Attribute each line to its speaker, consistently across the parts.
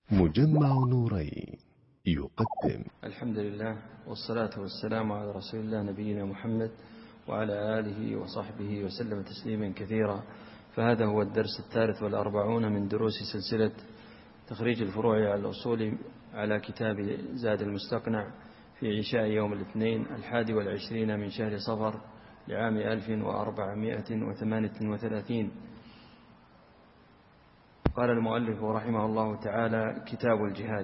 Speaker 1: مجمع نورين يقدم.
Speaker 2: الحمد لله والصلاة والسلام على رسول الله نبينا محمد وعلى آله وصحبه وسلم تسليما كثيرا. فهذا هو الدرس 43 من دروس سلسلة تخريج الفروع على الأصول على كتاب زاد المستقنع في عشاء يوم الاثنين 21 من شهر صفر لعام 1438. قال المؤلف رحمه الله تعالى: كتاب الجهاد،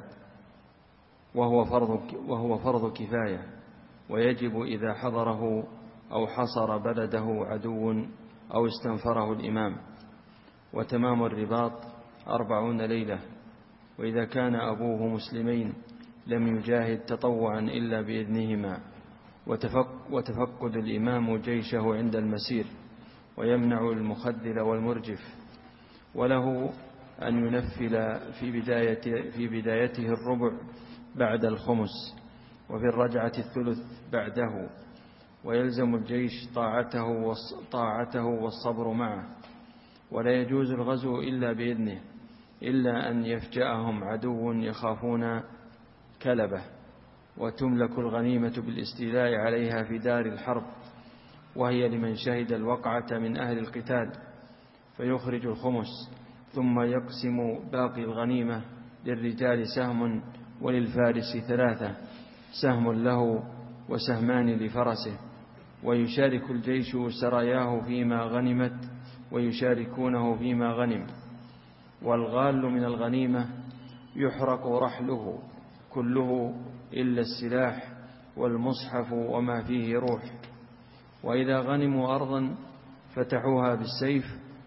Speaker 2: وهو فرض كفاية، ويجب إذا حضره أو حصر بلده عدو أو استنفره الإمام. وتمام الرباط 40 ليلة، وإذا كان أبوه مسلمين لم يجاهد تطوعا إلا بإذنهما. وتفقد الإمام جيشه عند المسير، ويمنع المخذل والمرجف. وله أن ينفل في بدايته الربع بعد الخمس، وفي الرجعة الثلث بعده. ويلزم الجيش طاعته والصبر معه. ولا يجوز الغزو إلا بإذنه، إلا أن يفجأهم عدو يخافون كلبه. وتملك الغنيمة بالاستيلاء عليها في دار الحرب، وهي لمن شهد الوقعة من أهل القتال، فيخرج الخمس، ثم يقسم باقي الغنيمة. للرجال سهم، وللفارس 3، سهم له وسهمان لفرسه. ويشارك الجيش سراياه فيما غنمت، ويشاركونه فيما غنم. والغال من الغنيمة يحرق رحله كله إلا السلاح والمصحف وما فيه روح. وإذا غنموا أرضا فتحوها بالسيف،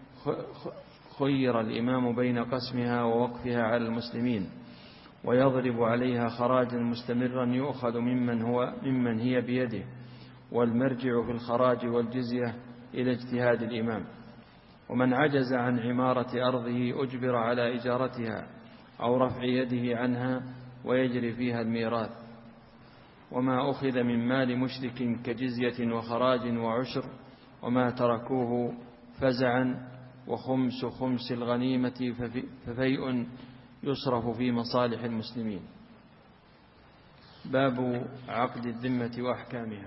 Speaker 2: خير الإمام بين قسمها ووقفها على المسلمين، ويضرب عليها خراجا مستمرا يؤخذ ممن هي بيده. والمرجع في الخراج والجزية إلى اجتهاد الإمام. ومن عجز عن عمارة أرضه أجبر على إجارتها أو رفع يده عنها، ويجري فيها الميراث. وما أخذ من مال مشرك كجزية وخراج وعشر، وما تركوه فزعا، وخمس الغنيمة ففيء يصرف في مصالح المسلمين. باب عقد الذمة وأحكامها.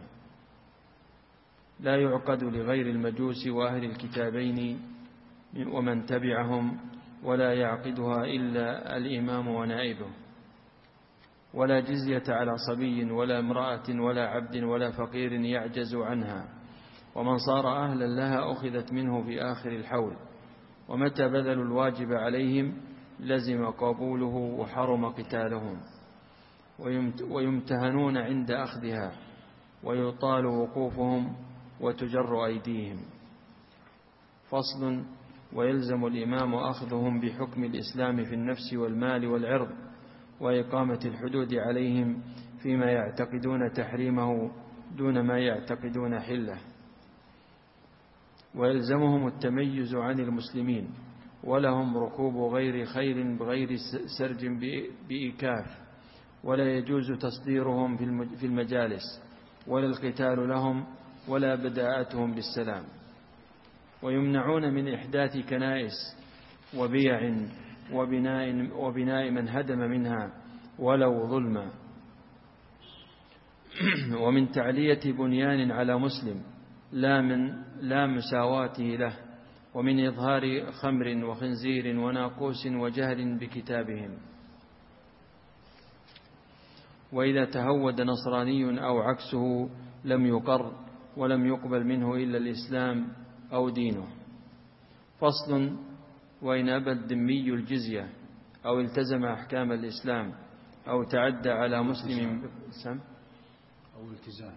Speaker 2: لا يعقد لغير المجوس وأهل الكتابين ومن تبعهم، ولا يعقدها إلا الإمام ونائبه. ولا جزية على صبي ولا امرأة ولا عبد ولا فقير يعجز عنها. ومن صار أهلا لها أخذت منه في آخر الحول. ومتى بذلوا الواجب عليهم لزم قبوله وحرم قتالهم. ويمتهنون عند أخذها، ويطال وقوفهم وتجر أيديهم. فصل. ويلزم الإمام أخذهم بحكم الإسلام في النفس والمال والعرض، وإقامة الحدود عليهم فيما يعتقدون تحريمه دون ما يعتقدون حله. ويلزمهم التميز عن المسلمين، ولهم ركوب غير خيل بغير سرج بإيكاف. ولا يجوز تصديرهم في المجالس، ولا القتال لهم، ولا بداءتهم بالسلام. ويمنعون من إحداث كنائس وبيع وبناء من هدم منها ولو ظلما. ومن تعلية بنيان على مسلم لا مساواته له. ومن إظهار خمر وخنزير وناقوس وجهل بكتابهم. وإذا تهود نصراني أو عكسه لم يقر، ولم يقبل منه إلا الإسلام أو دينه. فصل. وإن أبى الذمي الجزية أو التزم أحكام الإسلام أو تعدى على مسلم
Speaker 3: أو التزام.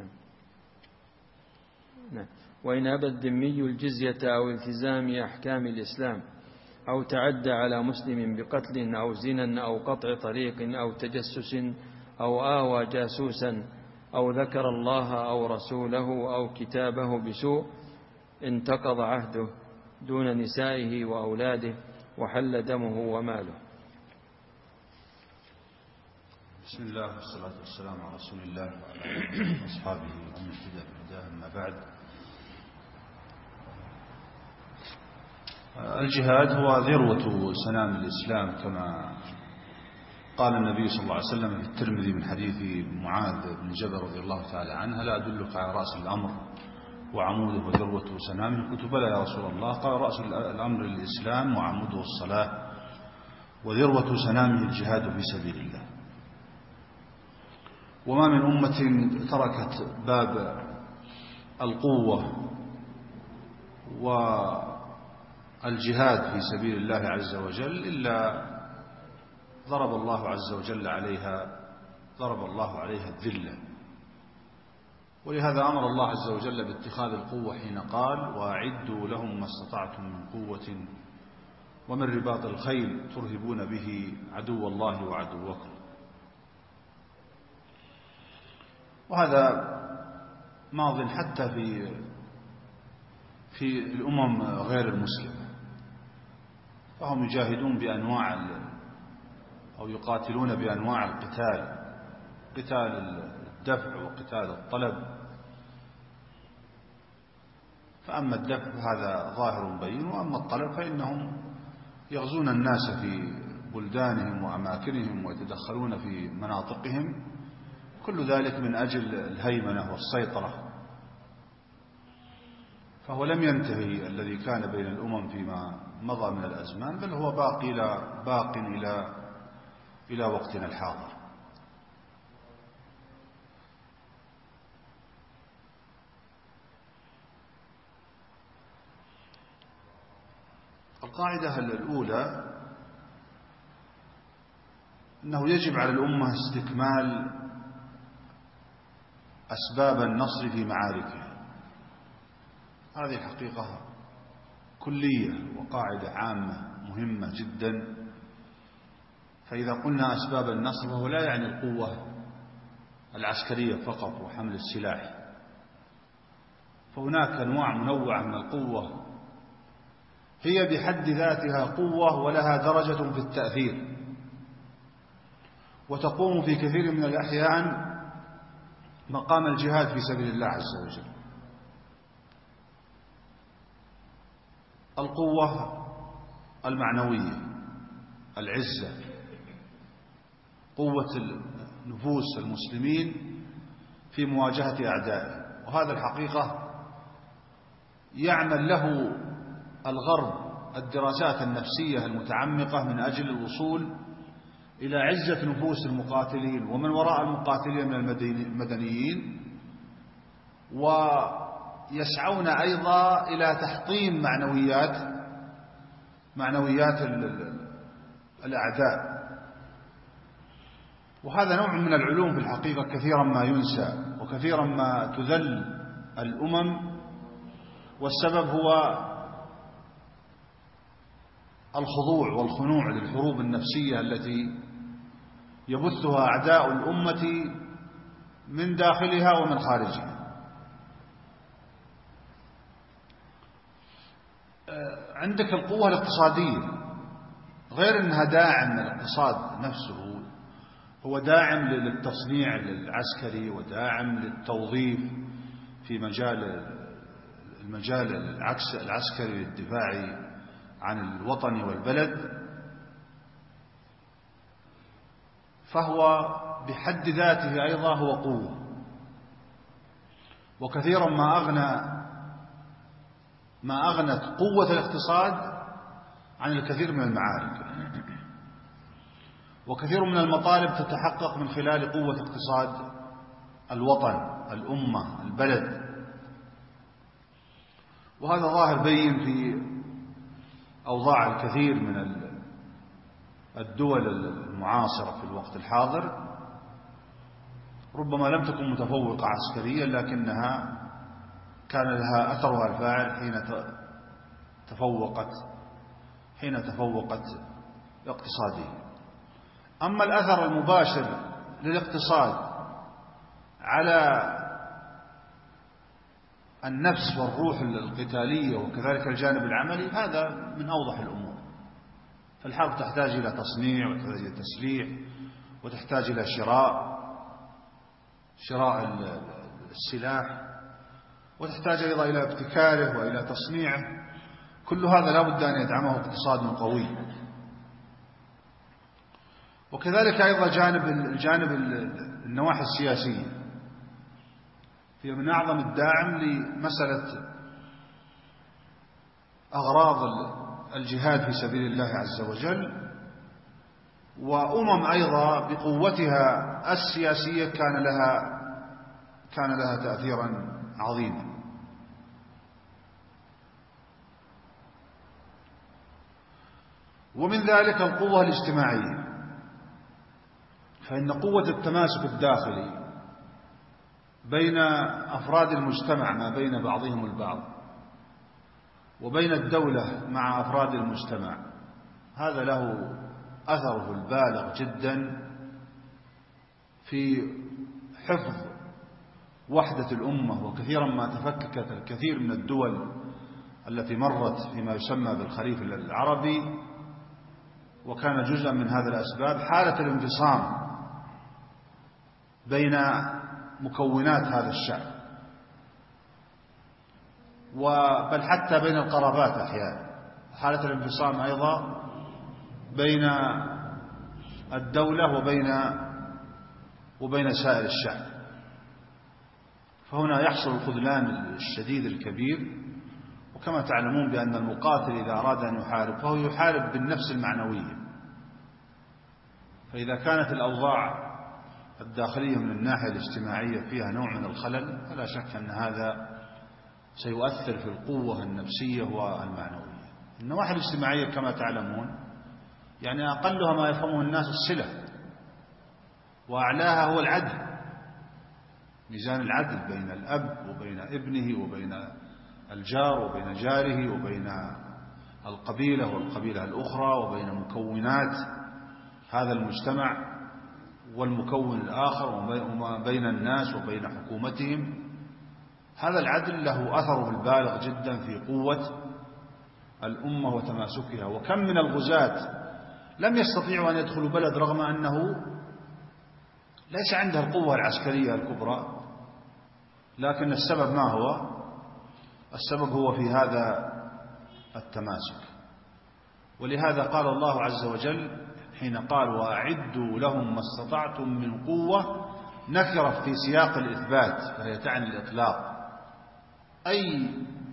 Speaker 2: نعم. وإن أبى الذمي الجزية أو التزام أحكام الإسلام أو تعدى على مسلم بقتل أو زنا أو قطع طريق أو تجسس أو آوى جاسوسا أو ذكر الله أو رسوله أو كتابه بسوء، انتقض عهده دون نسائه وأولاده، وحل دمه وماله.
Speaker 3: بسم الله والصلاة والسلام على رسول الله وعلى آله وأصحابه ومن اهتدى بهداه. أما بعد، الجهاد هو ذروة سنام الإسلام كما قال النبي صلى الله عليه وسلم في الترمذي من حديث معاذ بن جبل رضي الله تعالى عنه: لا أدلك على رأس الأمر وعموده وذروة سنامه؟ قلت: بلى يا رسول الله. قال: رأس الأمر الإسلام وعموده الصلاة وذروة سنامه الجهاد في سبيل الله. وما من أمة تركت باب القوة والجهاد في سبيل الله عز وجل إلا ضرب الله عز وجل عليها الذلة. ولهذا أمر الله عز وجل باتخاذ القوة حين قال: وأعدوا لهم ما استطعتم من قوة ومن رباط الخيل ترهبون به عدو الله وعدوكم. وهذا ماض حتى في الأمم غير المسلمة، فهم يجاهدون أو يقاتلون بأنواع القتال: قتال الدفع وقتال الطلب. فأما الدفع هذا ظاهر بين، وأما الطلب فإنهم يغزون الناس في بلدانهم وأماكنهم ويتدخلون في مناطقهم، كل ذلك من أجل الهيمنة والسيطرة. فهو لم ينتهي الذي كان بين الأمم فيما مضى من الأزمان، بل هو باق إلى وقتنا الحاضر. القاعدة الأولى أنه يجب على الأمة استكمال أسباب النصر في معاركها. هذه حقيقة كلية وقاعدة عامة مهمة جدا. فإذا قلنا أسباب النصر فهو لا يعني القوة العسكرية فقط وحمل السلاح، فهناك أنواع منوعة من القوة هي بحد ذاتها قوة ولها درجة في التأثير، وتقوم في كثير من الأحيان مقام الجهاد في سبيل الله عز وجل. القوة المعنوية، العزة، قوة نفوس المسلمين في مواجهة أعدائهم. وهذا الحقيقة يعمل له الغرب الدراسات النفسية المتعمقة من أجل الوصول إلى عزة نفوس المقاتلين ومن وراء المقاتلين من المدنيين، ويسعون أيضا إلى تحطيم معنويات الأعداء. وهذا نوع من العلوم في الحقيقة كثيرا ما ينسى وكثيرا ما تذل الأمم، والسبب هو الخضوع والخنوع للحروب النفسية التي يبثها أعداء الأمة من داخلها ومن خارجها. عندك القوة الاقتصادية، غير أنها داعم للاقتصاد نفسه، هو داعم للتصنيع العسكري وداعم للتوظيف في المجال العسكري للدفاع عن الوطن والبلد. فهو بحد ذاته أيضا هو قوة. وكثيرا ما أغنت قوة الاقتصاد عن الكثير من المعارك، وكثير من المطالب تتحقق من خلال قوة اقتصاد الوطن، الأمة، البلد. وهذا ظاهر بين في أوضاع الكثير من الدول المعاصرة في الوقت الحاضر، ربما لم تكن متفوقة عسكريا لكنها كان لها أثرها الفاعل حين تفوقت اقتصاديا. أما الأثر المباشر للاقتصاد على النفس والروح القتالية وكذلك الجانب العملي، هذا من أوضح الأمور. فالحرب تحتاج إلى تصنيع وتحتاج إلى تسليح وتحتاج إلى شراء السلاح، وتحتاج أيضا إلى ابتكاره وإلى تصنيعه. كل هذا لا بد أن يدعمه اقتصاد قوي. وكذلك أيضا جانب النواحي السياسية هي من أعظم الداعم لمسألة أغراض الجهاد في سبيل الله عز وجل. وأمم أيضا بقوتها السياسية كان لها تأثيرا عظيما. ومن ذلك القوة الاجتماعية، فإن قوة التماسك الداخلي بين أفراد المجتمع ما بين بعضهم البعض وبين الدولة مع أفراد المجتمع هذا له أثره البالغ جدا في حفظ وحدة الأمة. وكثيرا ما تفككت الكثير من الدول التي مرت فيما يسمى بالخليج العربي، وكان جزءا من هذا الأسباب حالة الانفصام بين مكونات هذا الشعب، بل حتى بين القرابات أحيانا، حالة الانفصام أيضا بين الدولة وبين سائر الشعب. فهنا يحصل الخذلان الشديد الكبير. وكما تعلمون بأن المقاتل إذا أراد أن يحارب فهو يحارب بالنفس المعنوية، فإذا كانت الأوضاع الداخلية من الناحية الاجتماعية فيها نوع من الخلل فلا شك أن هذا سيؤثر في القوة النفسية والمعنوية. النواحي الاجتماعية كما تعلمون يعني أقلها ما يفهمه الناس الصلة، وأعلاها هو العدل، ميزان العدل بين الأب وبين ابنه وبين الجار وبين جاره وبين القبيلة والقبيلة الأخرى وبين مكونات هذا المجتمع والمكون الآخر وما بين الناس وبين حكومتهم. هذا العدل له أثره البالغ جدا في قوة الأمة وتماسكها. وكم من الغزاة لم يستطيعوا أن يدخلوا بلد رغم أنه ليس عنده القوة العسكرية الكبرى، لكن السبب ما هو؟ السبب هو في هذا التماسك. ولهذا قال الله عز وجل حين قال وأعدوا لهم ما استطعتم من قوة نكرت في سياق الإثبات، فهي تعني الإطلاق، أي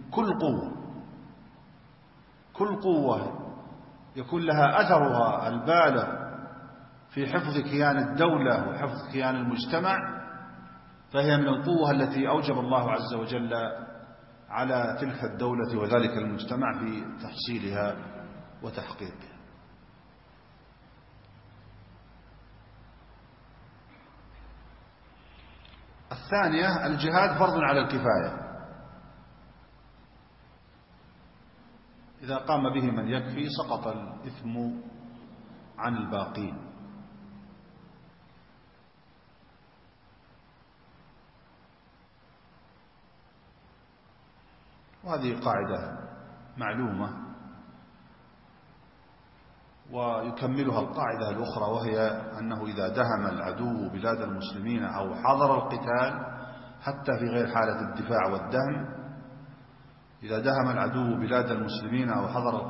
Speaker 3: كل قوة يكون لها أثرها البالغ في حفظ كيان الدولة وحفظ كيان المجتمع، فهي من القوة التي أوجب الله عز وجل على تلك الدولة وذلك المجتمع في تحصيلها وتحقيقها. الثانية الجهاد فرض على الكفاية، إذا قام به من يكفي سقط الإثم عن الباقين. وهذه قاعدة معلومة، ويكملها القاعدة الأخرى وهي أنه إذا دهم العدو بلاد المسلمين أو حضر القتال حتى في غير حالة الدفاع والدهم، إذا دهم العدو بلاد المسلمين أو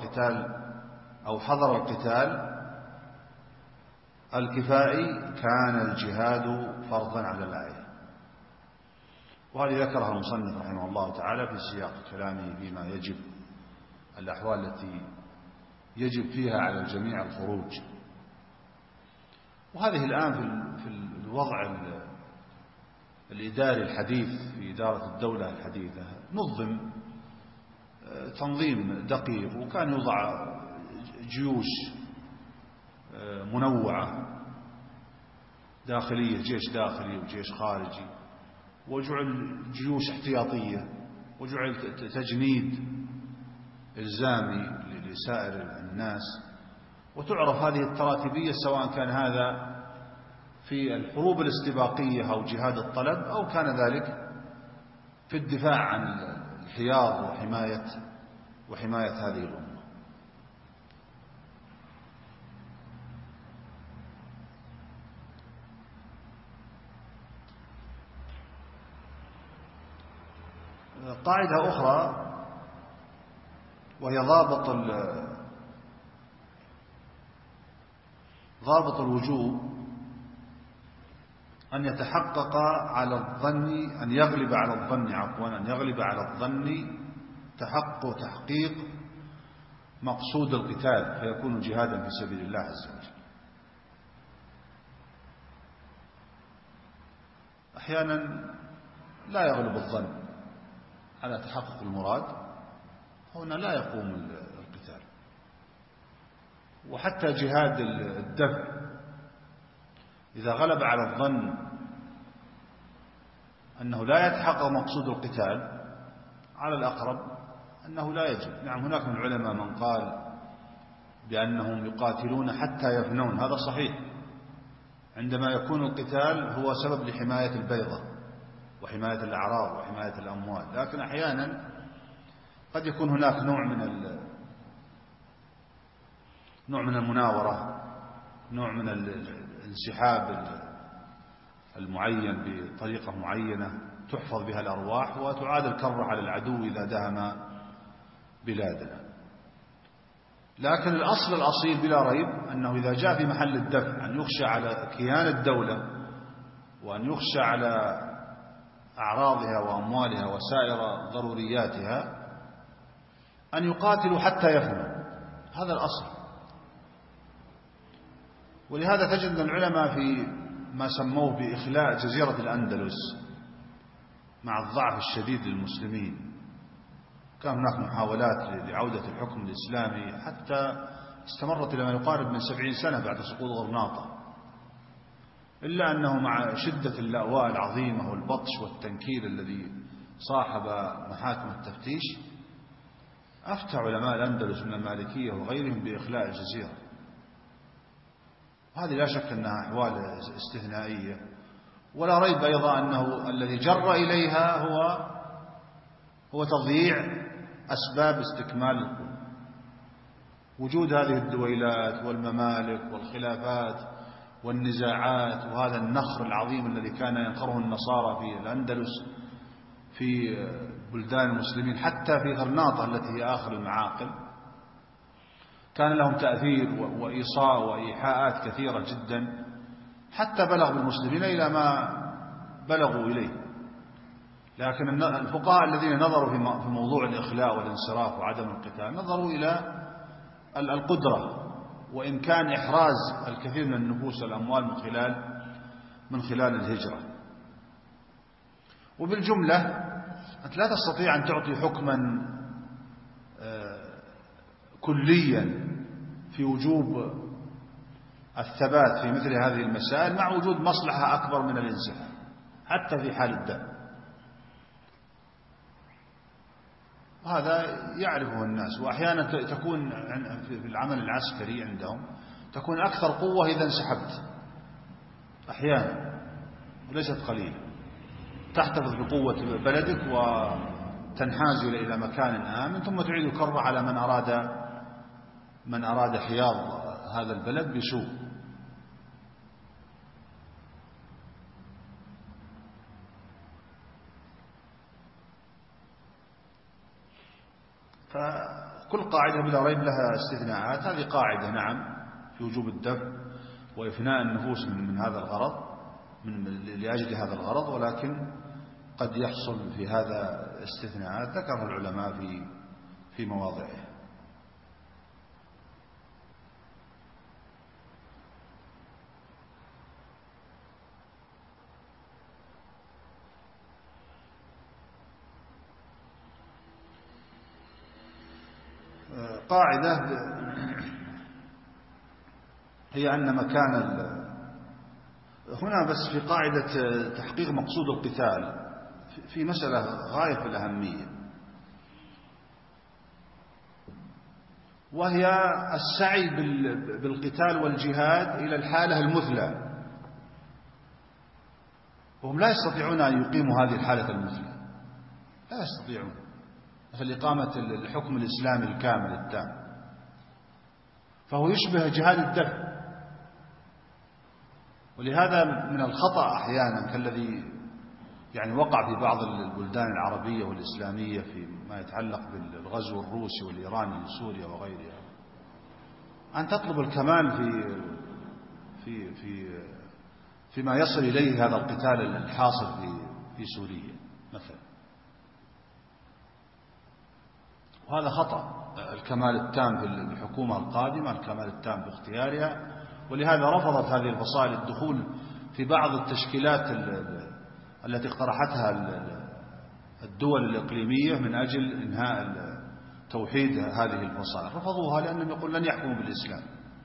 Speaker 3: حضر القتال الكفائي كان الجهاد فرضا على الآية. وهذه ذكرها المصنف رحمه الله تعالى في سياق كلامه فيما يجب، الأحوال التي يجب فيها على الجميع الخروج. وهذه الآن في الوضع الإداري الحديث في إدارة الدولة الحديثة نظم تنظيم دقيق، وكان يوضع جيوش منوعة داخلية، جيش داخلي وجيش خارجي، وجعل جيوش احتياطية، وجعل تجنيد إلزامي لسائر الناس. وتعرف هذه التراتبية سواء كان هذا في الحروب الاستباقية أو جهاد الطلب، أو كان ذلك في الدفاع عن الحياض وحماية هذه الأمة. قاعدة أخرى وهي ضابط الوجوب أن يتحقق على الظن، أن يغلب على الظن تحقيق مقصود القتال، فيكون جهادا في سبيل الله عز وجل. أحيانا لا يغلب الظن على تحقق المراد، هنا لا يقوم القتال. وحتى جهاد الدفع إذا غلب على الظن أنه لا يتحقق مقصود القتال، على الأقرب أنه لا يجب. نعم، هناك من العلماء من قال بأنهم يقاتلون حتى يفنون، هذا صحيح، عندما يكون القتال هو سبب لحماية البيضة وحماية الأعراض وحماية الأموال. لكن أحيانا قد يكون هناك نوع من المناورة، نوع من الانسحاب المعين بطريقة معينة تحفظ بها الأرواح وتعاد الكرة على العدو إذا دهم بلادنا. لكن الأصل الأصيل بلا ريب أنه إذا جاء في محل الدفع أن يخشى على كيان الدولة وأن يخشى على أعراضها وأموالها وسائر ضرورياتها، أن يقاتلوا حتى يفنوا، هذا الأصل. ولهذا تجد العلماء في ما سموه بإخلاء جزيرة الأندلس مع الضعف الشديد للمسلمين، كان هناك محاولات لعودة الحكم الإسلامي حتى استمرت إلى ما يقارب من 70 سنة بعد سقوط غرناطة، إلا أنه مع شدة اللأواء العظيمة والبطش والتنكيل الذي صاحب محاكم التفتيش، أفتى علماء الأندلس من المالكية وغيرهم بإخلاء الجزيرة. وهذه لا شك أنها أحوال استثنائية، ولا ريب أيضا أنه الذي جر إليها هو تضييع أسباب استكمال القوة. وجود هذه الدويلات والممالك والخلافات والنزاعات وهذا النخر العظيم الذي كان ينخره النصارى في الأندلس في بلدان المسلمين، حتى في غرناطة التي هي آخر المعاقل، كان لهم تأثير وإيصاء وإيحاءات كثيرة جدا، حتى بلغ بالمسلمين إلى ما بلغوا إليه. لكن الفقهاء الذين نظروا في موضوع الإخلاء والانصراف وعدم القتال نظروا إلى القدرة وإمكان إحراز الكثير من النفوس والأموال من خلال الهجرة. وبالجملة أنت لا تستطيع أن تعطي حكما كليا في وجوب الثبات في مثل هذه المسائل مع وجود مصلحة أكبر من الانسحاب حتى في حال الدم. وهذا يعرفه الناس. وأحيانا تكون في العمل العسكري عندهم تكون أكثر قوة إذا انسحبت، أحيانا وليست قليلة، تحتفظ بقوة بلدك وتنحاز إلى مكان آمن، ثم تعيد الكرة على من أراد حياض هذا البلد بسوء. فكل قاعدة بلا ريب لها استثناءات. هذه قاعدة نعم في وجوب الدفع وإفناء النفوس من هذا الغرض لأجل هذا الغرض، ولكن قد يحصل في هذا استثناءات ذكرها العلماء في مواضعها. قاعدة هي أن مكان هنا بس في قاعدة تحقيق مقصود القتال في مسألة غاية في الأهمية، وهي السعي بالقتال والجهاد إلى الحالة المثلى، وهم لا يستطيعون أن يقيموا هذه الحالة المثلى، لا يستطيعون، مثل إقامة الحكم الإسلامي الكامل التام، فهو يشبه جهاد الدفع. ولهذا من الخطأ أحيانا كالذي وقع في بعض البلدان العربية والإسلامية فيما يتعلق بالغزو الروسي والإيراني لسوريا وغيرها، أن تطلب الكمال فيما يصل إليه هذا القتال الحاصل في سوريا مثلا. وهذا خطأ. الكمال التام في الحكومة القادمة، الكمال التام في اختيارها، ولهذا رفضت هذه الفصائل الدخول في بعض التشكيلات التي اقترحتها الدول الإقليمية من أجل إنهاء توحيد هذه الفصائل. رفضوها لأنهم يقول لن يحكموا بالإسلام.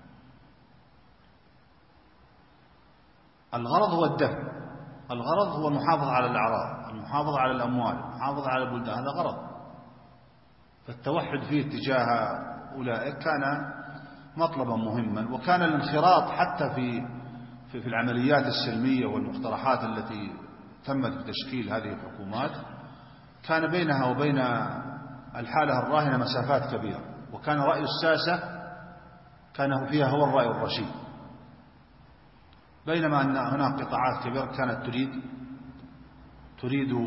Speaker 3: الغرض هو الدفع، الغرض هو المحافظة على الأعراض، المحافظة على الأموال، المحافظة على البلدان، هذا غرض. فالتوحد فيه تجاه أولئك كان مطلبا مهما، وكان الانخراط حتى في العمليات السلمية والمقترحات التي تمت بتشكيل هذه الحكومات كان بينها وبين الحالة الراهنة مسافات كبيرة، وكان رأي الساسة كان فيها هو الرأي الرشيد، بينما أن هناك قطاعات كبيرة كانت تريد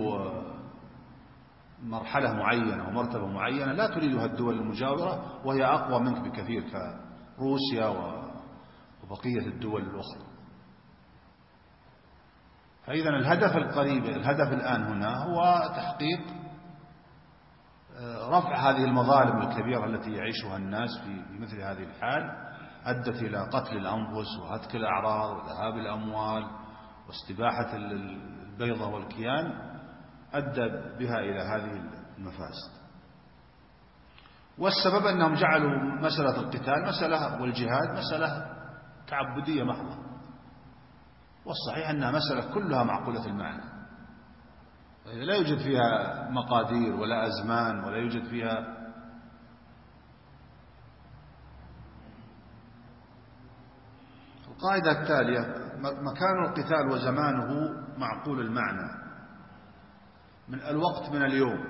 Speaker 3: مرحلة معينة ومرتبة معينة لا تريدها الدول المجاورة، وهي أقوى منك بكثير كروسيا وبقية الدول الأخرى. فإذا الهدف القريب، الهدف الآن هنا هو تحقيق رفع هذه المظالم الكبيرة التي يعيشها الناس في مثل هذه الحال، أدت إلى قتل الأنفس وهتك الأعراض وذهاب الأموال واستباحة البيضة والكيان، أدى بها إلى هذه المفاسد. والسبب أنهم جعلوا مسألة القتال مسألة والجهاد مسألة تعبدية محضة، والصحيح أنها مسألة كلها معقولة المعنى، لا يوجد فيها مقادير ولا أزمان ولا يوجد فيها القاعدة التالية: مكان القتال وزمانه معقول المعنى، من الوقت من اليوم،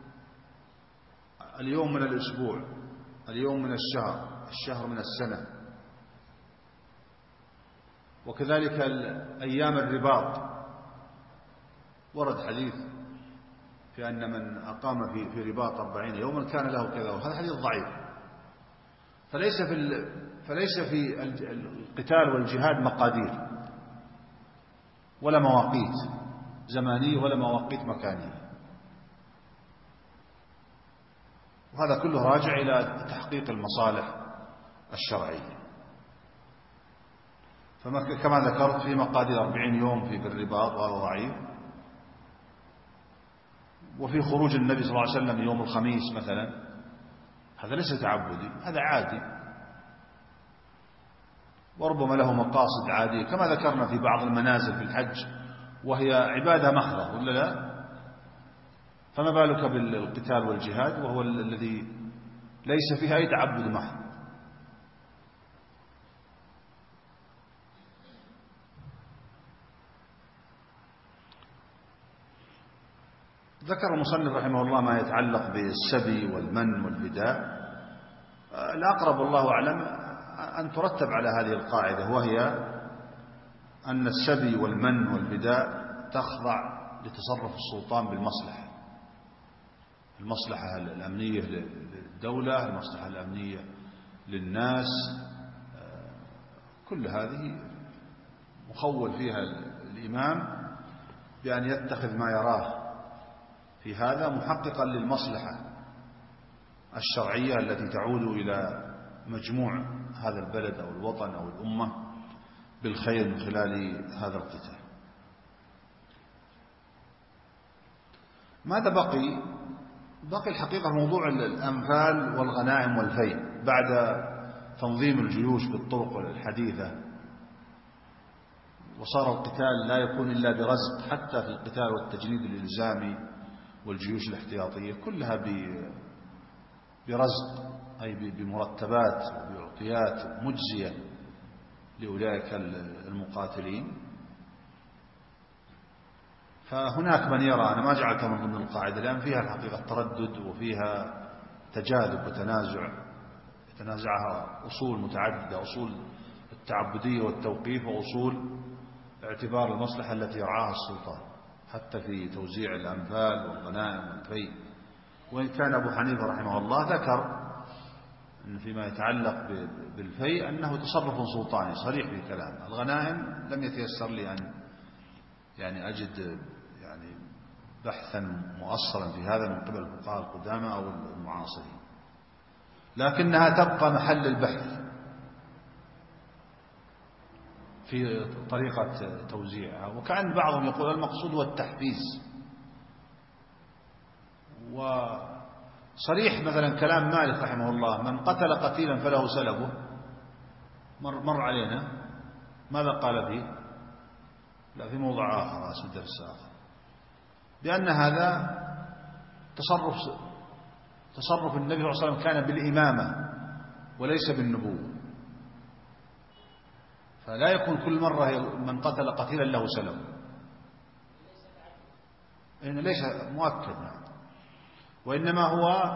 Speaker 3: اليوم من الأسبوع، اليوم من الشهر، الشهر من السنة، وكذلك أيام الرباط. ورد حديث في أن من أقام في رباط 40 يوما كان له كذا، وهذا حديث ضعيف. فليس في القتال والجهاد مقادير ولا مواقيت زمانية ولا مواقيت مكانية، وهذا كله راجع إلى تحقيق المصالح الشرعية. كما ذكرت في مقادير 40 يوم في الرباط وهذا ضعيف، وفي خروج النبي صلى الله عليه وسلم يوم الخميس مثلا، هذا ليس تعبدي، هذا عادي، وربما له مقاصد عادية كما ذكرنا في بعض المنازل في الحج وهي عبادة محضة ولا لا؟ فما بالك بالقتال والجهاد وهو الذي ليس فيه أي تعبد محض. ذكر المصنف رحمه الله ما يتعلق بالسبي والمن والفداء. الأقرب والله أعلم أن ترتب على هذه القاعدة، وهي أن السبي والمن والفداء تخضع لتصرف السلطان بالمصلحة، المصلحة الأمنية للدولة، المصلحة الأمنية للناس، كل هذه مخول فيها الإمام بأن يتخذ ما يراه في هذا محققا للمصلحة الشرعية التي تعود إلى مجموع هذا البلد أو الوطن أو الأمة بالخير من خلال هذا القتال. ماذا بقي الحقيقة موضوع الأنفال والغنائم والفيء بعد تنظيم الجيوش بالطرق الحديثة، وصار القتال لا يكون إلا برزق، حتى في القتال والتجنيد الإلزامي والجيوش الاحتياطية كلها برزق، أي بمرتبات وبعطيات مجزية لأولئك المقاتلين. فهناك من يرى، أنا ما جعلتها من ضمن القاعدة لأن فيها الحقيقة تردد وفيها تجاذب يتنازعها أصول متعددة، أصول التعبدية والتوقيف، وأصول اعتبار المصلحة التي يرعاها السلطان حتى في توزيع الأنفال والغنائم والفيء. وإن كان أبو حنيفة رحمه الله ذكر أن فيما يتعلق بالفيء أنه تصرف سلطاني صريح في كلام. الغنائم لم يتيسر لي أن يعني أجد يعني بحثا مؤصلا في هذا من قبل الفقهاء القدامى أو المعاصرين، لكنها تبقى محل البحث في طريقة توزيعها. وكأن بعضهم يقول المقصود هو التحفيز. وصريح مثلا كلام مالك رحمه الله: من قتل قتيلا فله سلبه. مر علينا ماذا قال فيه؟ لا، في موضع آخر اسم درس آخر، بأن هذا تصرف النبي صلى الله عليه وسلم كان بالإمامة وليس بالنبوة، فلا يكون كل مرة من قتل قتيلا له سلب، إنه ليس مؤكد، وإنما هو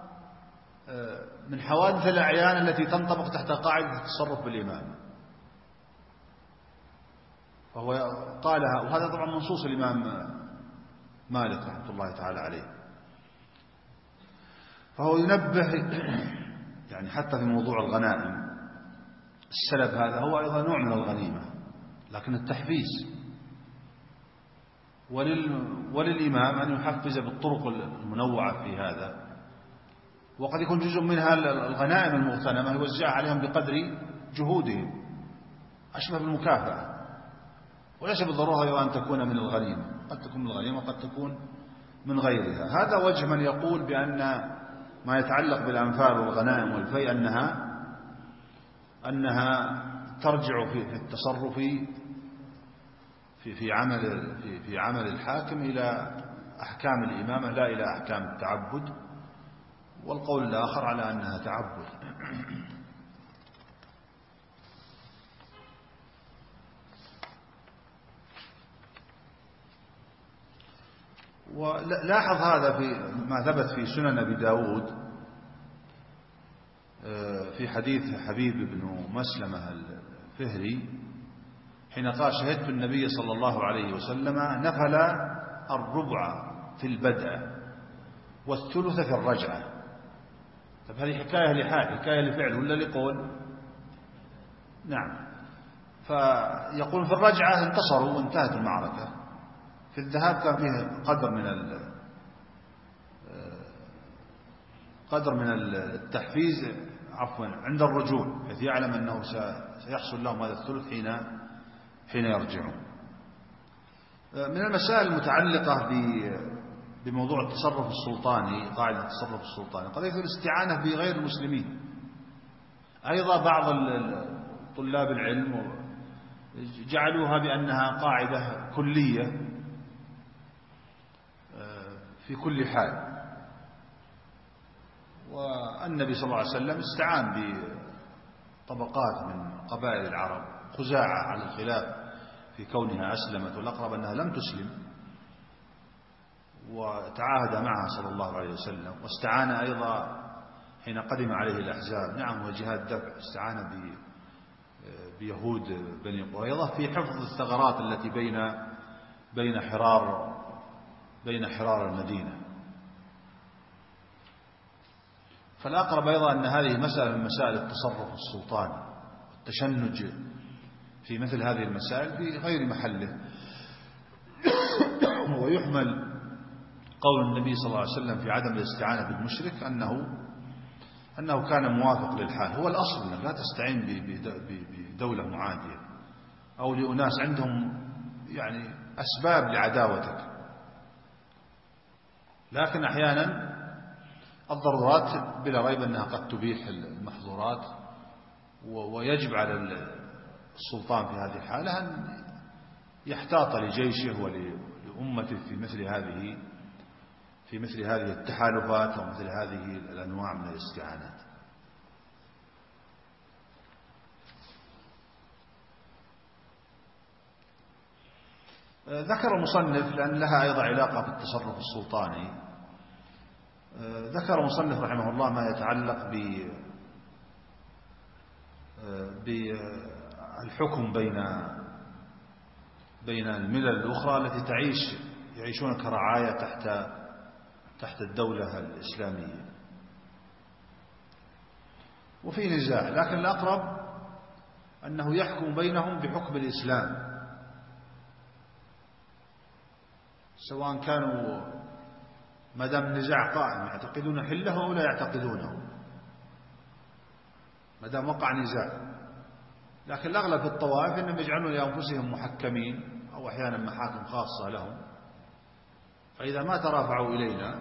Speaker 3: من حوادث الأعيان التي تنطبق تحت قاعدة التصرف بالإمامة. فهو قالها، وهذا طبعا منصوص الإمام مالك رحمة الله تعالى عليه. فهو ينبه يعني حتى في موضوع الغنائم، السلب هذا هو أيضا نوع من الغنيمة، لكن التحفيز، وللإمام أن يحفز بالطرق المنوعة في هذا. وقد يكون جزء منها الغنائم المغتنمة يوزعها عليهم بقدر جهودهم، أشبه بالمكافأة، وليس بالضرورة أن تكون من الغنيمة، قد تكون من الغنيمة وقد تكون من غيرها. هذا وجه من يقول بأن ما يتعلق بالأنفال والغنائم والفيء أنها ترجع في التصرف في عمل الحاكم إلى أحكام الإمامة لا إلى أحكام التعبد، والقول الآخر على أنها تعبد. ولاحظ هذا في ما ثبت في سنن أبي داود في حديث حبيب بن مسلمة الفهري حين قال: شهدت النبي صلى الله عليه وسلم نفل الربع في البدء والثلث في الرجعة. طب هذه حكاية لفعل ولا لقول؟ نعم. فيقول في الرجعة انتصروا وانتهت المعركة، في الذهاب كان فيه قدر من التحفيز عند الرجوع، حيث يعلم أنه سيحصل لهم هذا الثلث حين يرجعون. من المسائل المتعلقة بموضوع التصرف السلطاني، قاعدة التصرف السلطاني، قضية الاستعانة بغير المسلمين. أيضا بعض طلاب العلم جعلوها بأنها قاعدة كلية في كل حال. والنبي صلى الله عليه وسلم استعان بطبقات من قبائل العرب، خزاعة على الخلاف في كونها أسلمت، والأقرب أنها لم تسلم، وتعاهد معها صلى الله عليه وسلم. واستعان أيضا حين قدم عليه الأحزاب، نعم وجهاد دفع، استعان بيهود بني قريظة في حفظ الثغرات التي بين حرار المدينة. فالأقرب أيضا أن هذه مسألة من مسائل التصرف السلطاني، التشنج في مثل هذه المسائل في غير محله. ويحمل قول النبي صلى الله عليه وسلم في عدم الاستعانة بالمشرك أنه كان موافق للحال. هو الأصل أنك لا تستعين بدولة معادية أو لأناس عندهم يعني أسباب لعداوتك، لكن أحيانا الضرورات بلا ريب أنها قد تبيح المحظورات، ويجب على السلطان في هذه الحالة أن يحتاط لجيشه ولأمته في مثل هذه التحالفات ومثل هذه الأنواع من الاستعانات. ذكر المصنف، لأن لها أيضا علاقة بالتصرف السلطاني، ذكر المصنف رحمه الله ما يتعلق بالحكم بين الملل الأخرى التي يعيشون كرعاية تحت الدولة الإسلامية. وفي نزاع، لكن الأقرب أنه يحكم بينهم بحكم الإسلام، سواء كانوا ما دام النزاع قائم يعتقدون حله أو لا يعتقدونه، ما دام وقع نزاع. لكن الأغلب في الطوائف أنهم يجعلون لأنفسهم محكمين أو أحيانا محاكم خاصة لهم، فإذا ما ترافعوا إلينا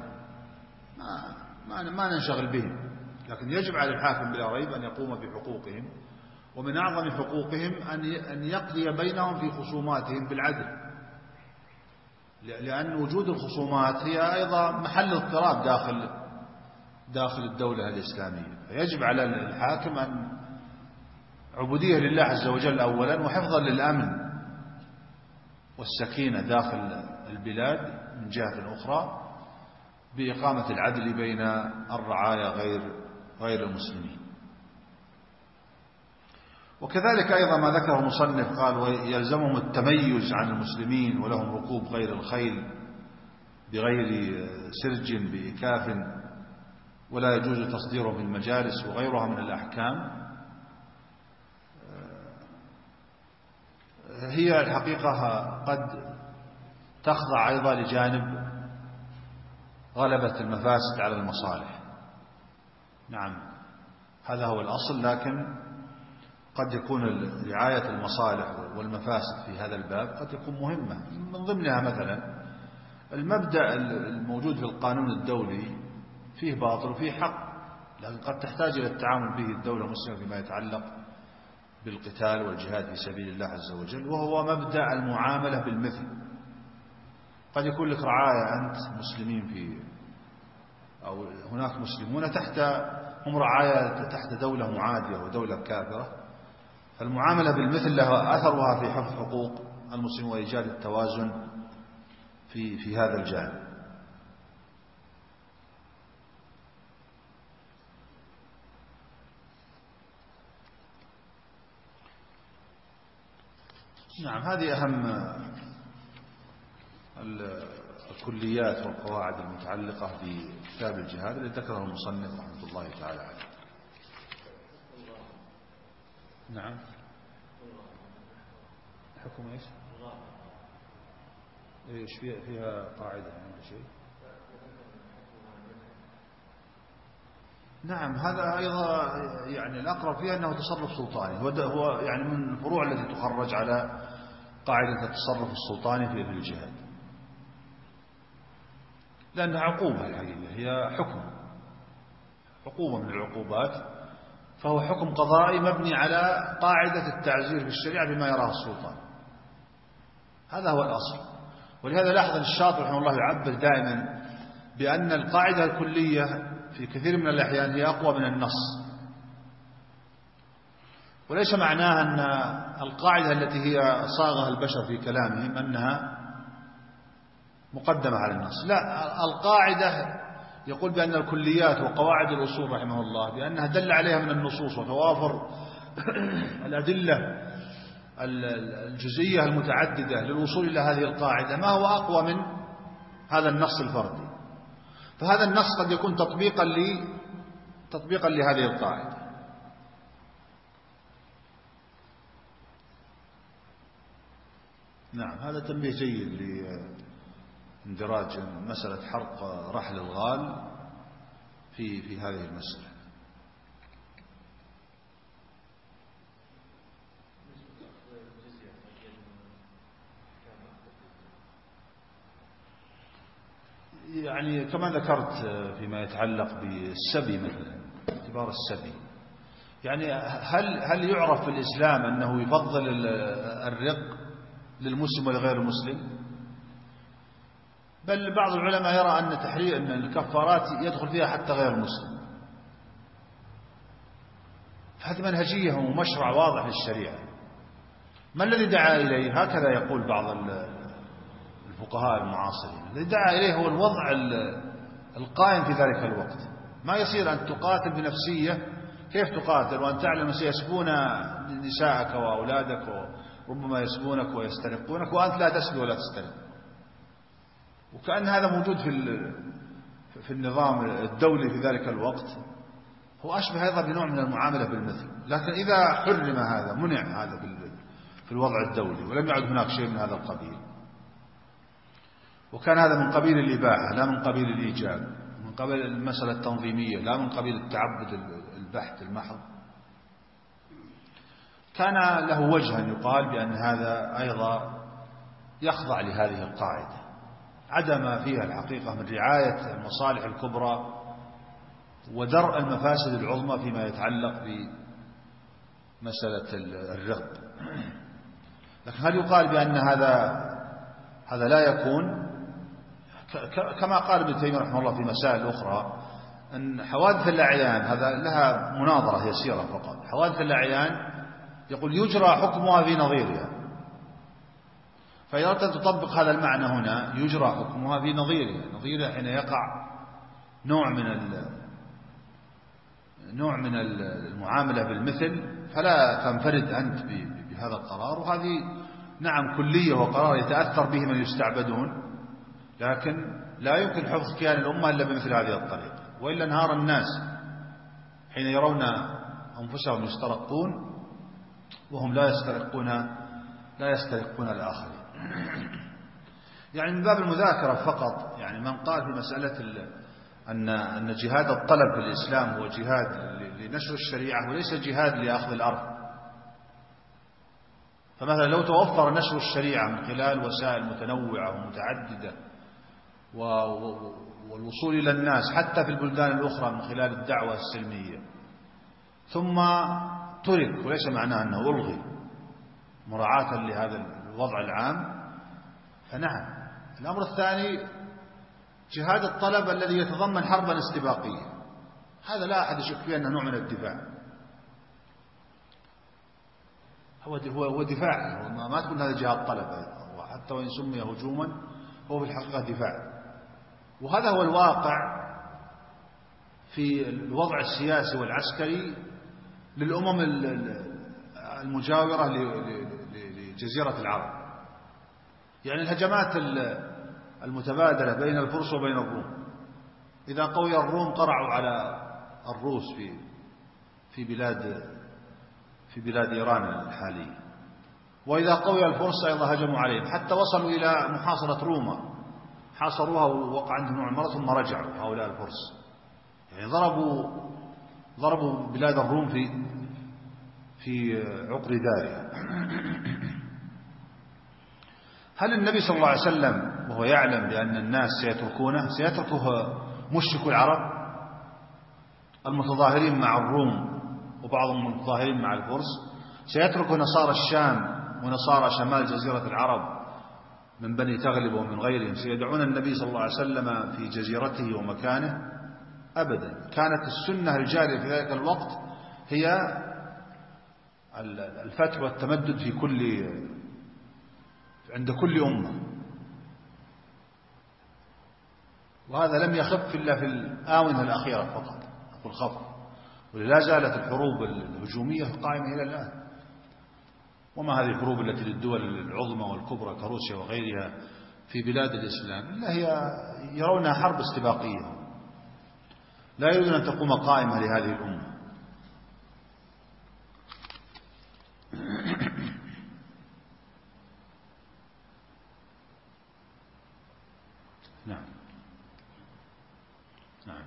Speaker 3: ما ننشغل بهم. لكن يجب على الحاكم بلا ريب أن يقوم بحقوقهم، ومن أعظم حقوقهم أن يقضي بينهم في خصوماتهم بالعدل، لأن وجود الخصومات هي أيضا محل اضطراب داخل الدولة الإسلامية. فيجب على الحاكم أن عبودية لله عز وجل أولا، وحفظا للأمن والسكينة داخل البلاد من جهة أخرى، بإقامة العدل بين الرعايا غير المسلمين. وكذلك أيضا ما ذكره المصنف قال: ويلزمهم التميز عن المسلمين، ولهم ركوب غير الخيل بغير سرج بإكاف، ولا يجوز تصديرهم في المجالس، وغيرها من الأحكام. هي الحقيقة قد تخضع أيضا لجانب غلبة المفاسد على المصالح. نعم، هذا هو الأصل، لكن قد يكون رعاية المصالح والمفاسد في هذا الباب قد يكون مهمة. من ضمنها مثلا المبدأ الموجود في القانون الدولي فيه باطل وفيه حق، لكن قد تحتاج إلى التعامل به الدولة المسلمة فيما يتعلق بالقتال والجهاد في سبيل الله عز وجل، وهو مبدأ المعاملة بالمثل. قد يكون لك رعاية أنت مسلمين أو هناك مسلمون هم رعاية تحت دولة معادية ودولة كافرة، فالمعاملة بالمثل لها أثرها في حفظ حقوق المسلمين وإيجاد التوازن في هذا الجانب. نعم، هذه أهم الكليات والقواعد المتعلقة بكتاب الجهاد الذي ذكره المصنف رحمه الله تعالى عليه. نعم، حكم ايش؟ ايش فيها قاعدة عند شيء؟ نعم، هذا أيضا يعني الأقرب فيها أنه تصرف سلطاني، هو يعني من الفروع التي تخرج على قاعدة التصرف السلطاني في الجهاد، لأنها عقوبة الحقيقة، هي عقوبة من العقوبات، فهو حكم قضائي مبني على قاعدة التعزير في الشريعة بما يراه السلطان. هذا هو الأصل. ولهذا لاحظ الشاطبي رحمه الله يعبر دائما بأن القاعدة الكلية في كثير من الأحيان هي أقوى من النص، وليس معناها أن القاعدة التي هي صاغها البشر في كلامهم أنها مقدمة على النص. لا، القاعدة يقول بأن الكليات وقواعد الأصول رحمه الله بأنها دل عليها من النصوص وتوافر الأدلة الجزئية المتعددة للوصول إلى هذه القاعدة ما هو أقوى من هذا النص الفردي. فهذا النص قد يكون تطبيقا لهذه القاعدة. نعم، هذا تنبيه جيد لاندراج مسألة حرق رحل الغال في هذه المسألة. يعني كما ذكرت فيما يتعلق بالسبي مثلا، اعتبار السبي، يعني هل يعرف في الإسلام أنه يفضل الرق للمسلم ولغير المسلم؟ بل بعض العلماء يرى أن تحرير أن الكفارات يدخل فيها حتى غير المسلم. فهذه منهجية ومشرع واضح للشريعة. ما الذي دعا إليه؟ هكذا يقول بعض الفقهاء المعاصرين، الذي دعا إليه هو الوضع القائم في ذلك الوقت. ما يصير أن تقاتل بنفسية. كيف تقاتل وأن تعلم سيسبون نساءك وأولادك وربما يسبونك ويسترقونك وأنت لا تسبي ولا تسترق؟ وكأن هذا موجود في النظام الدولي في ذلك الوقت. هو أشبه أيضا بنوع من المعاملة بالمثل. لكن إذا حرم هذا، منع هذا في الوضع الدولي، ولم يعد هناك شيء من هذا القبيل، وكان هذا من قبيل الإباحة لا من قبيل الإيجاب، من قبيل المسألة التنظيمية لا من قبيل التعبد البحث المحض، كان له وجه أن يقال بأن هذا أيضا يخضع لهذه القاعدة، عدم فيها الحقيقة من رعاية المصالح الكبرى ودرء المفاسد العظمى فيما يتعلق بمسألة الرغب. لكن هل يقال بأن هذا لا يكون؟ كما قال ابن تيمية رحمه الله في مسائل أخرى، أن حوادث الأعيان هذا لها مناظرة يسيرة فقط. حوادث الأعيان يقول يجرى حكمها في نظيرها، فإذا أردت أن تطبق هذا المعنى هنا يجرى حكمها في نظيرها حين يقع نوع من المعاملة بالمثل، فلا تنفرد أنت بهذا القرار. وهذه نعم كلية وقرار يتأثر به من يستعبدون، لكن لا يمكن حفظ كيان الأمة إلا بمثل هذه الطريقة، وإلا انهار الناس حين يرون أنفسهم يسترقون وهم لا يسترقون الآخرين. يعني من باب المذاكرة فقط، يعني من قال في مسألة أن جهاد الطلب في الإسلام هو جهاد لنشر الشريعة وليس جهاد لأخذ الأرض. فمثلا لو توفر نشر الشريعة من خلال وسائل متنوعة ومتعددة والوصول إلى الناس حتى في البلدان الأخرى من خلال الدعوة السلمية، ثم ترك، وليس معناه أنه ألغي مراعاة لهذا الوضع العام، فنعم. الأمر الثاني جهاد الطلب الذي يتضمن حربا استباقية، هذا لا أحد يشك فيه أنه نوع من الدفاع، هو دفاع، ما تقول هذا جهاد طلب، وحتى وإن سمي هجوما هو في الحقيقة دفاع. وهذا هو الواقع في الوضع السياسي والعسكري للأمم المجاورة لجزيرة العرب. يعني الهجمات المتبادلة بين الفرس وبين الروم، إذا قوي الروم قرعوا على الروس في بلاد إيران الحالية، وإذا قوي الفرس أيضا هجموا عليهم حتى وصلوا إلى محاصرة روما، حاصروها ووقع عندهم نوع المرض ثم رجعوا هؤلاء الفرس. يعني ضربوا بلاد الروم في عقر دارها. هل النبي صلى الله عليه وسلم وهو يعلم بأن الناس سيتركه مشركو العرب المتظاهرين مع الروم وبعضهم المتظاهرين مع الفرس، سيترك نصارى الشام ونصارى شمال جزيرة العرب من بني تغلب ومن غيرهم سيدعون النبي صلى الله عليه وسلم في جزيرته ومكانه؟ أبدا. كانت السنة الجارية في ذلك الوقت هي الفتح والتمدد عند كل أمة، وهذا لم يخف إلا في الآونة الأخيرة فقط، أقول خف، ولا زالت الحروب الهجومية قائمة إلى الآن. وما هذه الحروب التي للدول العظمى والكبرى كروسيا وغيرها في بلاد الإسلام إلا هي يرونها حرب استباقية، لا يريدون أن تقوم قائمة لهذه الأمة. نعم نعم.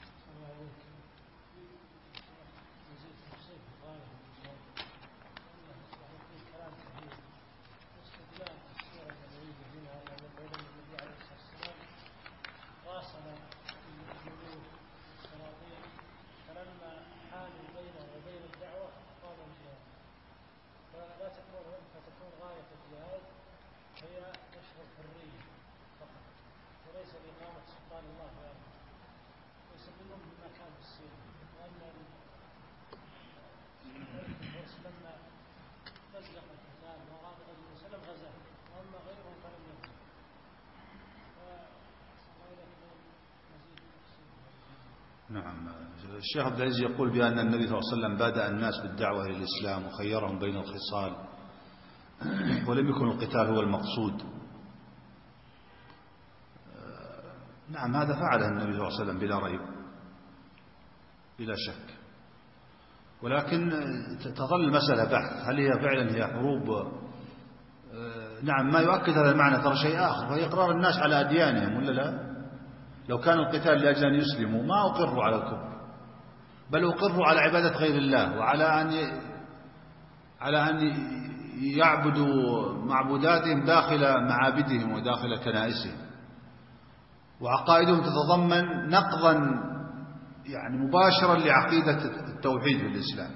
Speaker 3: نعم. الشيخ عبد العزيز يقول بأن النبي صلى الله عليه وسلم بادأ الناس بالدعوة إلى الإسلام وخيرهم بين الخصال ولم يكن القتال هو المقصود. نعم هذا فعله النبي صلى الله عليه وسلم بلا ريب بلا شك. ولكن تظل المسألة بحث، هل هي فعلا هي حروب؟ نعم، ما يؤكد هذا المعنى ترى شيء آخر، وهي إقرار الناس على أديانهم، ولا لا؟ لو كان القتال لأجل أن يسلموا ما أقروا على الكفر، بل أقروا على عبادة غير الله، وعلى أن يعبدوا معبوداتهم داخل معابدهم وداخل كنائسهم، وعقائدهم تتضمن نقضا يعني مباشرا لعقيدة التوحيد في الإسلام.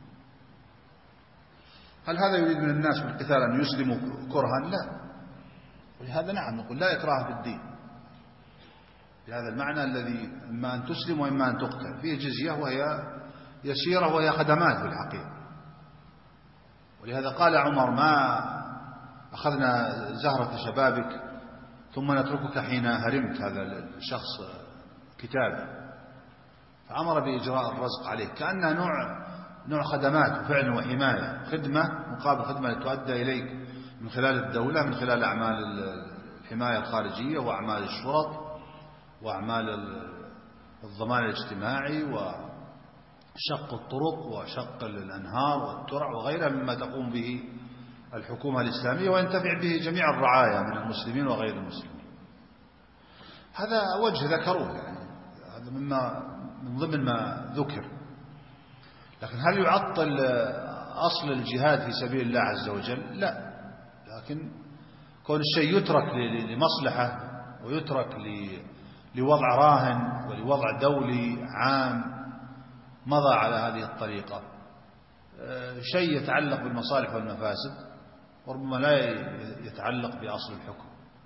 Speaker 3: هل هذا يريد من الناس بالقتال أن يسلموا كرها؟ لا. ولهذا نعم نقول لا إكراه في الدين، بهذا المعنى الذي إما أن تسلم وإما أن تقتل، فيه جزية وهي يسيرة وهي خدمات في الحقيقة. ولهذا قال عمر: ما أخذنا زهرة شبابك ثم نتركك حين هرمت. هذا الشخص كتابي، فأمر بإجراء الرزق عليه، كأنها نوع خدمات وفعل وحماية، خدمة مقابل خدمة تؤدى إليك من خلال الدولة، من خلال أعمال الحماية الخارجية وأعمال الشرط وأعمال الضمان الاجتماعي وشق الطرق وشق الأنهار والترع وغيرها مما تقوم به الحكومة الإسلامية، وينتفع به جميع الرعايا من المسلمين وغير المسلمين. هذا وجه ذكروه، يعني هذا من ضمن ما ذكر. لكن هل يعطل أصل الجهاد في سبيل الله عز وجل؟ لا. لكن كون الشيء يترك لمصلحة ويترك لوضع راهن ولوضع دولي عام مضى على هذه الطريقة، شيء يتعلق بالمصالح والمفاسد وربما لا يتعلق بأصل الحكم.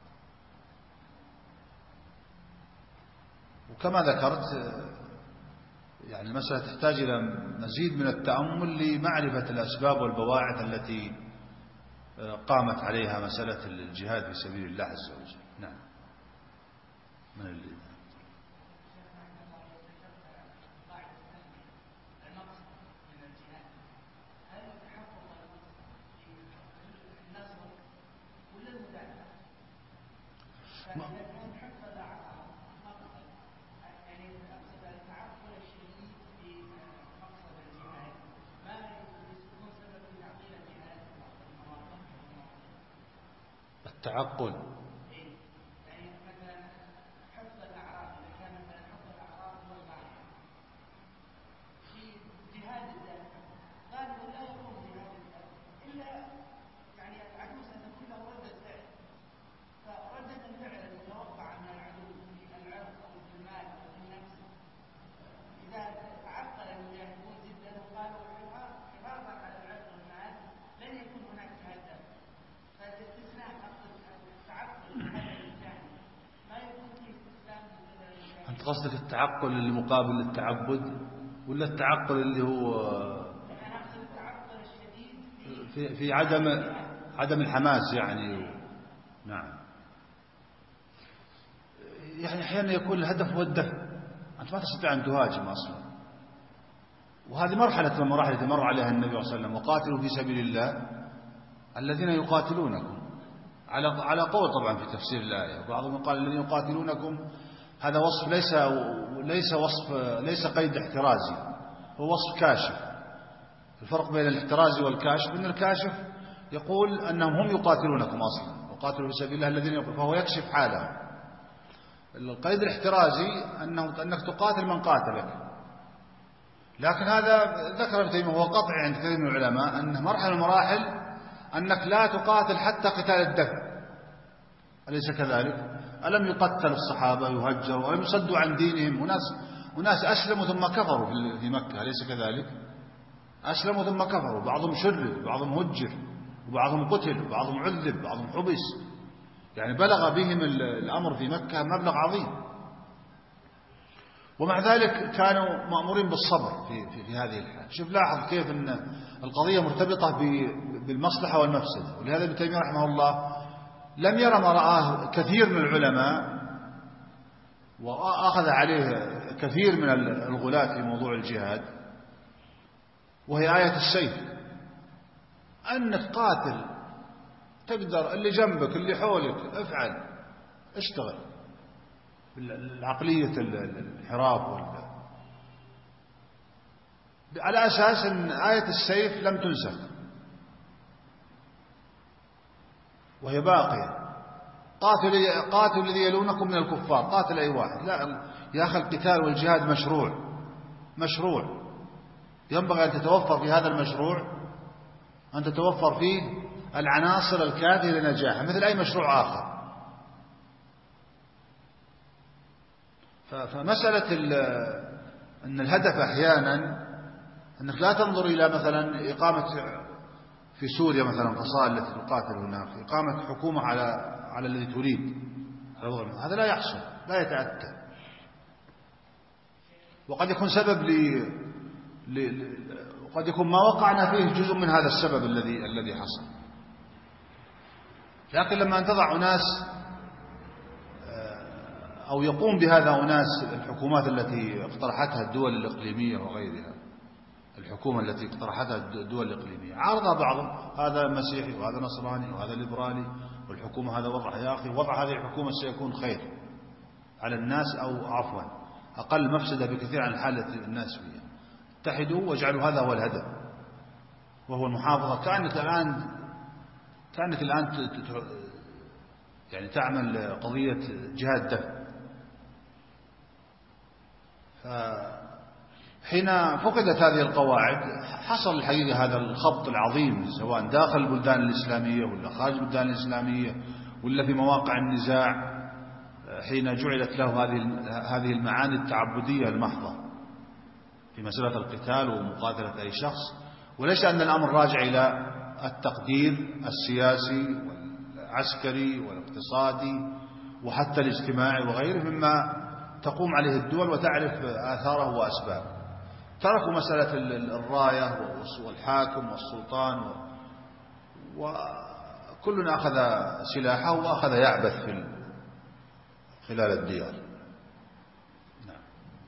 Speaker 3: وكما ذكرت يعني المسألة تحتاج إلى مزيد من التأمل لمعرفة الأسباب والبواعث التي قامت عليها مسألة الجهاد في سبيل الله عز وجل. نعم. من التعقل
Speaker 4: يعني مثلا حفظ الأعراض، إذا كان مثلا حفظ الأعراض هو الغاية في جهاد الذات، غالبا لا يكون جهاد الذات إلا يعني العدو ستكون له ردة فعل، فردة الفعل المتوقعة من العدو في العرض أو في المال أو في النفس، إذا تعقل المجاهدون جدا وقالوا حفاظا على العرض والمال لن يكون هناك جهاد ذات.
Speaker 3: أنت قصدك التعقل اللي مقابل للتعبد، ولا التعقل اللي هو في عدم الحماس يعني؟ نعم. يعني أحيانا يكون الهدف هو الدفع، أنت ما تستطيع أن تهاجم أصلا، وهذه مرحلة من المراحل التي مر عليها النبي صلى الله عليه وسلم: وقاتلوا في سبيل الله الذين يقاتلونكم. على قول طبعا في تفسير الآية، بعضهم قال الذين يقاتلونكم هذا وصف ليس قيد احترازي، هو وصف كاشف. الفرق بين الاحترازي والكاشف ان الكاشف يقول انهم هم يقاتلونكم اصلا، وقاتلوا في سبيل الله الذين، فهو يكشف حالهم. القيد الاحترازي انك تقاتل من قاتلك. لكن هذا ذكر ابن تيمية وهو قطعي عند كثير من العلماء انه مرحله من المراحل انك لا تقاتل حتى قتال الدفع، أليس كذلك؟ ألم يقتل الصحابة يهجروا ولم يصدوا عن دينهم، وناس أسلموا ثم كفروا في مكة، أليس كذلك؟ أسلموا ثم كفروا، بعضهم شرد وبعضهم هجر وبعضهم قتل وبعضهم عذب وبعضهم حبس، يعني بلغ بهم الأمر في مكة مبلغ عظيم. ومع ذلك كانوا مأمورين بالصبر في هذه الحال. شوف لاحظ كيف أن القضية مرتبطة بالمصلحة والمفسدة. ولهذا ابن تيمية رحمه الله لم يرى ما رآه كثير من العلماء وأخذ عليه كثير من الغلاة في موضوع الجهاد، وهي آية السيف، أنك قاتل تقدر، اللي جنبك اللي حولك افعل، اشتغل. العقلية الانحراف على أساس أن آية السيف لم تنسخ وهي باقية. قاتل الذي يلونكم من الكفار، قاتل أي واحد. لا يا أخي، القتال والجهاد مشروع، ينبغي أن تتوفر في هذا المشروع، أن تتوفر فيه العناصر الكافية لنجاحه مثل أي مشروع آخر. فمسألة أن الهدف أحيانا أنك لا تنظر إلى مثلا إقامة في سوريا مثلا فصائل التي تقاتل هناك، إقامة حكومة على الذي تريد، هذا لا يحصل، لا يتأتى، وقد يكون سبب وقد يكون ما وقعنا فيه جزء من هذا السبب الذي حصل. لكن لما تضع أناس أو يقوم بهذا أناس، الحكومات التي اقترحتها الدول الإقليمية وغيرها، الحكومة التي اقترحتها الدول الإقليمية عارضها بعضهم، هذا مسيحي وهذا نصراني وهذا ليبرالي، والحكومة هذا وضع، يا أخي وضع هذه الحكومة سيكون خير على الناس، أو عفوا أقل مفسدة بكثير عن الحالة الناس فيها. اتحدوا واجعلوا هذا هو الهدف، وهو المحافظة. كأنك الآن يعني تعمل قضية جهاد دفع. حين فقدت هذه القواعد حصل الحقيقة هذا الخبط العظيم، سواء داخل البلدان الإسلامية ولا خارج البلدان الإسلامية ولا في مواقع النزاع، حين جعلت له هذه المعاني التعبدية المحضة في مسألة القتال ومقاتلة أي شخص، وليس أن الأمر راجع إلى التقدير السياسي والعسكري والاقتصادي وحتى الاجتماعي وغيره مما تقوم عليه الدول وتعرف آثاره وأسبابه. تركوا مسألة الراية والحاكم والسلطان، وكلنا أخذ سلاحه وأخذ يعبث خلال الديار. نعم.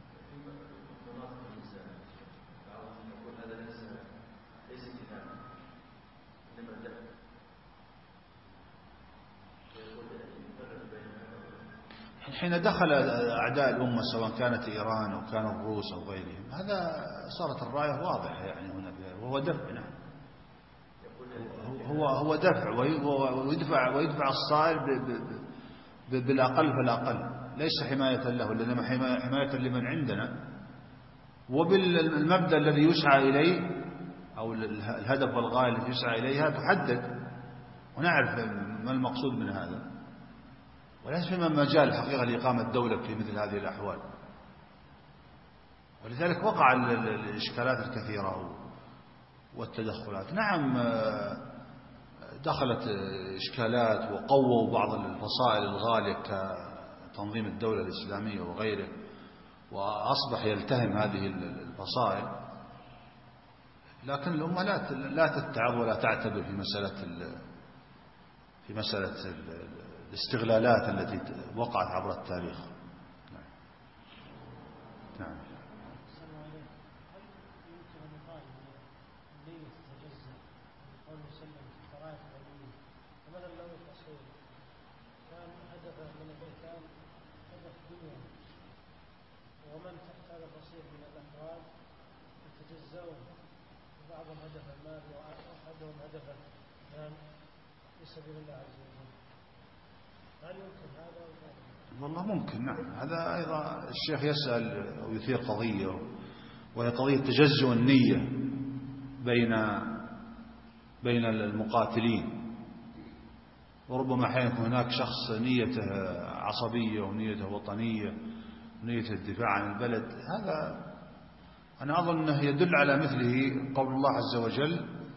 Speaker 3: حين دخل أعداء الأمة سواء كانت إيران أو كان الروس أو غيرهم، هذا صارت الراية واضحة يعني هنا، وهو دفع. نعم، هو دفع، ويدفع الصائل بالأقل فالأقل، ليس حماية له، لأنما حماية لمن عندنا، وبالمبدأ الذي يسعى إليه أو الهدف والغاية التي يسعى إليها تحدد، ونعرف ما المقصود من هذا، وليس فيما مجال حقيقة لإقامة دولة في مثل هذه الأحوال. ولذلك وقع الإشكالات الكثيرة والتدخلات. نعم، دخلت إشكالات وقووا بعض الفصائل الغالية كتنظيم الدولة الإسلامية وغيره، وأصبح يلتهم هذه الفصائل، لكن الأمة لا تتعظ ولا تعتبر في مسألة الاستغلالات التي وقعت عبر التاريخ. نعم.
Speaker 4: ومن تحت هذا البسيط من الأفراد يتجزون، وبعضهم هدف المال وأحدهم هدف الإسلام في سبيل الله عز وجل. هل يمكن هذا؟
Speaker 3: والله ممكن. نعم، هذا أيضا الشيخ يسأل أو يثير قضية، وهي قضية تجزؤ النية بين المقاتلين، وربما أحيانا يكون هناك شخص نيته عصبية ونيته وطنية ونية الدفاع عن البلد. هذا أنا أظن أنه يدل على مثله قول الله عز وجل: